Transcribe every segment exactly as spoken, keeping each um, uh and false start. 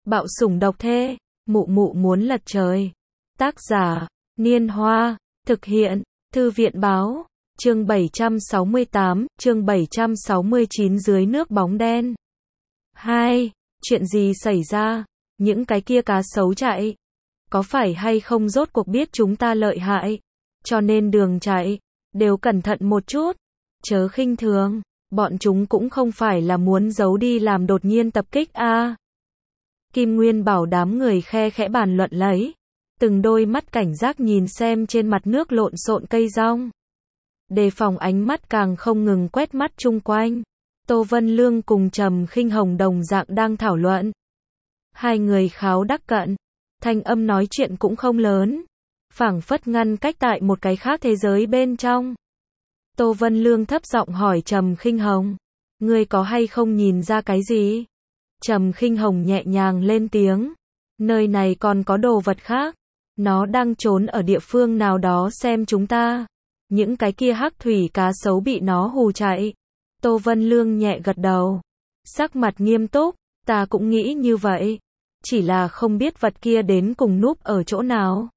Bạo sủng độc thê, mụ mụ muốn lật trời. Tác giả, Niên Hoa, thực hiện, Thư viện Báo, chương bảy trăm sáu mươi tám, chương bảy trăm sáu mươi chín dưới nước bóng đen. hai. Chuyện gì xảy ra? Những cái kia cá sấu chạy. Có phải hay không rốt cuộc biết chúng ta lợi hại? Cho nên đường chạy, đều cẩn thận một chút. Chớ khinh thường, bọn chúng cũng không phải là muốn giấu đi làm đột nhiên tập kích a. À. Kim Nguyên bảo đám người khe khẽ bàn luận lấy. Từng đôi mắt cảnh giác nhìn xem trên mặt nước lộn xộn cây rong. Đề phòng ánh mắt càng không ngừng quét mắt chung quanh. Tô Vân Lương cùng Trầm Khinh Hồng đồng dạng đang thảo luận. Hai người kháo đắc cận, thanh âm nói chuyện cũng không lớn, phảng phất ngăn cách tại một cái khác thế giới bên trong. Tô Vân Lương thấp giọng hỏi Trầm Khinh Hồng, ngươi có hay không nhìn ra cái gì? Trầm Khinh Hồng nhẹ nhàng lên tiếng, nơi này còn có đồ vật khác, nó đang trốn ở địa phương nào đó xem chúng ta. Những cái kia hắc thủy cá sấu bị nó hù chạy. Tô Vân Lương nhẹ gật đầu, sắc mặt nghiêm túc, ta cũng nghĩ như vậy, chỉ là không biết vật kia đến cùng núp ở chỗ nào.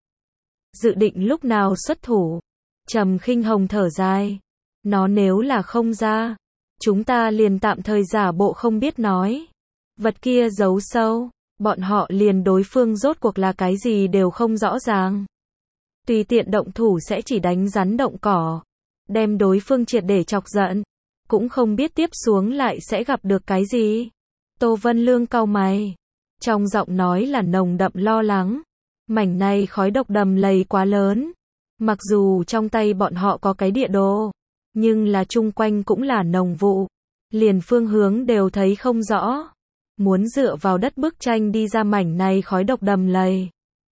Dự định lúc nào xuất thủ? Trầm Khinh Hồng thở dài, nó nếu là không ra, chúng ta liền tạm thời giả bộ không biết nói. Vật kia giấu sâu, bọn họ liền đối phương rốt cuộc là cái gì đều không rõ ràng. Tùy tiện động thủ sẽ chỉ đánh rắn động cỏ, đem đối phương triệt để chọc giận, cũng không biết tiếp xuống lại sẽ gặp được cái gì. Tô Vân Lương cau mày, trong giọng nói là nồng đậm lo lắng. Mảnh này khói độc đầm lầy quá lớn, mặc dù trong tay bọn họ có cái địa đồ, nhưng là chung quanh cũng là nồng vụ, liền phương hướng đều thấy không rõ. Muốn dựa vào đất bức tranh đi ra mảnh này khói độc đầm lầy,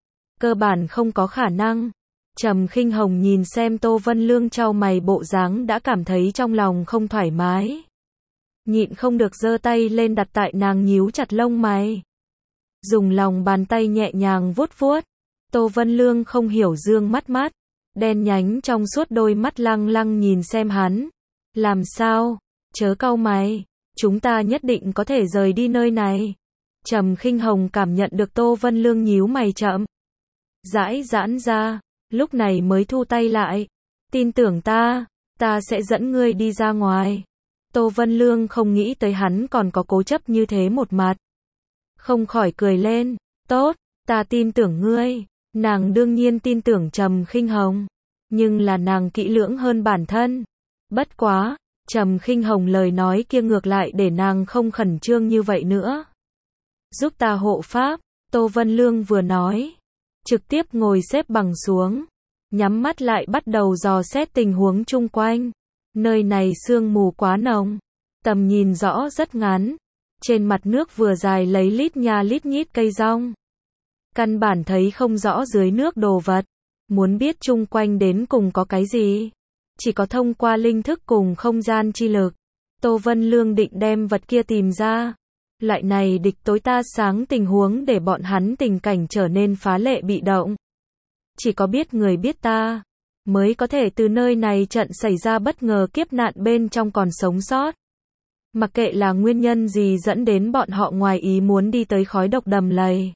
cơ bản không có khả năng. Trầm Khinh Hồng nhìn xem Tô Vân Lương chau mày bộ dáng đã cảm thấy trong lòng không thoải mái. Nhịn không được giơ tay lên đặt tại nàng nhíu chặt lông mày. Dùng lòng bàn tay nhẹ nhàng vuốt vuốt. Tô Vân Lương không hiểu dương mắt mắt, đen nhánh trong suốt đôi mắt lăng lăng nhìn xem hắn. Làm sao? Chớ cau mày, chúng ta nhất định có thể rời đi nơi này. Trầm Khinh Hồng cảm nhận được Tô Vân Lương nhíu mày chậm rãi giãn ra, lúc này mới thu tay lại. Tin tưởng ta, ta sẽ dẫn ngươi đi ra ngoài. Tô Vân Lương không nghĩ tới hắn còn có cố chấp như thế một mặt, không khỏi cười lên. Tốt, ta tin tưởng ngươi. Nàng đương nhiên tin tưởng Trầm Khinh Hồng, nhưng là nàng kỹ lưỡng hơn bản thân. Bất quá, Trầm Khinh Hồng lời nói kia ngược lại để nàng không khẩn trương như vậy nữa. Giúp ta hộ pháp, Tô Vân Lương vừa nói, trực tiếp ngồi xếp bằng xuống, nhắm mắt lại bắt đầu dò xét tình huống chung quanh. Nơi này sương mù quá nồng, tầm nhìn rõ rất ngắn, trên mặt nước vừa dài lấy lít nha lít nhít cây rong. Căn bản thấy không rõ dưới nước đồ vật, muốn biết chung quanh đến cùng có cái gì, chỉ có thông qua linh thức cùng không gian chi lực. Tô Vân Lương định đem vật kia tìm ra. Loại này địch tối ta sáng tình huống để bọn hắn tình cảnh trở nên phá lệ bị động. Chỉ có biết người biết ta, mới có thể từ nơi này trận xảy ra bất ngờ kiếp nạn bên trong còn sống sót. Mặc kệ là nguyên nhân gì dẫn đến bọn họ ngoài ý muốn đi tới khói độc đầm lầy,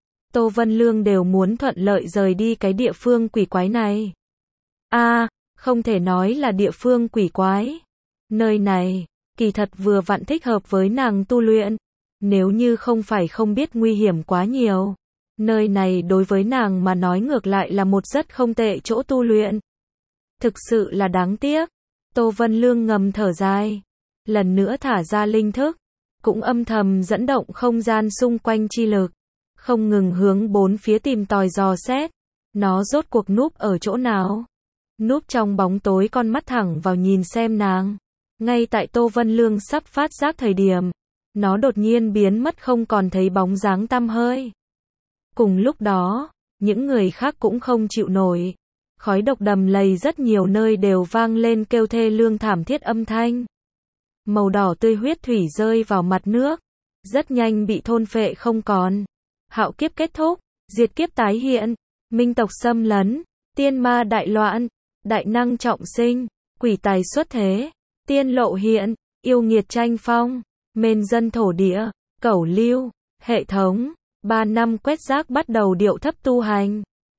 Tô Vân Lương đều muốn thuận lợi rời đi cái địa phương quỷ quái này. A, à, không thể nói là địa phương quỷ quái. Nơi này, kỳ thật vừa vặn thích hợp với nàng tu luyện. Nếu như không phải không biết nguy hiểm quá nhiều, nơi này đối với nàng mà nói ngược lại là một rất không tệ chỗ tu luyện. Thực sự là đáng tiếc. Tô Vân Lương ngầm thở dài, lần nữa thả ra linh thức, cũng âm thầm dẫn động không gian xung quanh chi lực, không ngừng hướng bốn phía tìm tòi dò xét. Nó rốt cuộc núp ở chỗ nào? Núp trong bóng tối, con mắt thẳng vào nhìn xem nàng. Ngay tại Tô Vân Lương sắp phát giác thời điểm, nó đột nhiên biến mất không còn thấy bóng dáng tăm hơi. Cùng lúc đó, những người khác cũng không chịu nổi. Khói độc đầm lầy rất nhiều nơi đều vang lên kêu thê lương thảm thiết âm thanh. Màu đỏ tươi huyết thủy rơi vào mặt nước, rất nhanh bị thôn phệ không còn. Hạo kiếp kết thúc, diệt kiếp tái hiện, minh tộc xâm lấn, tiên ma đại loạn, đại năng trọng sinh, quỷ tài xuất thế, tiên lộ hiện, yêu nghiệt tranh phong, mên dân thổ địa, cẩu lưu, hệ thống, ba năm quét rác bắt đầu điệu thấp tu hành.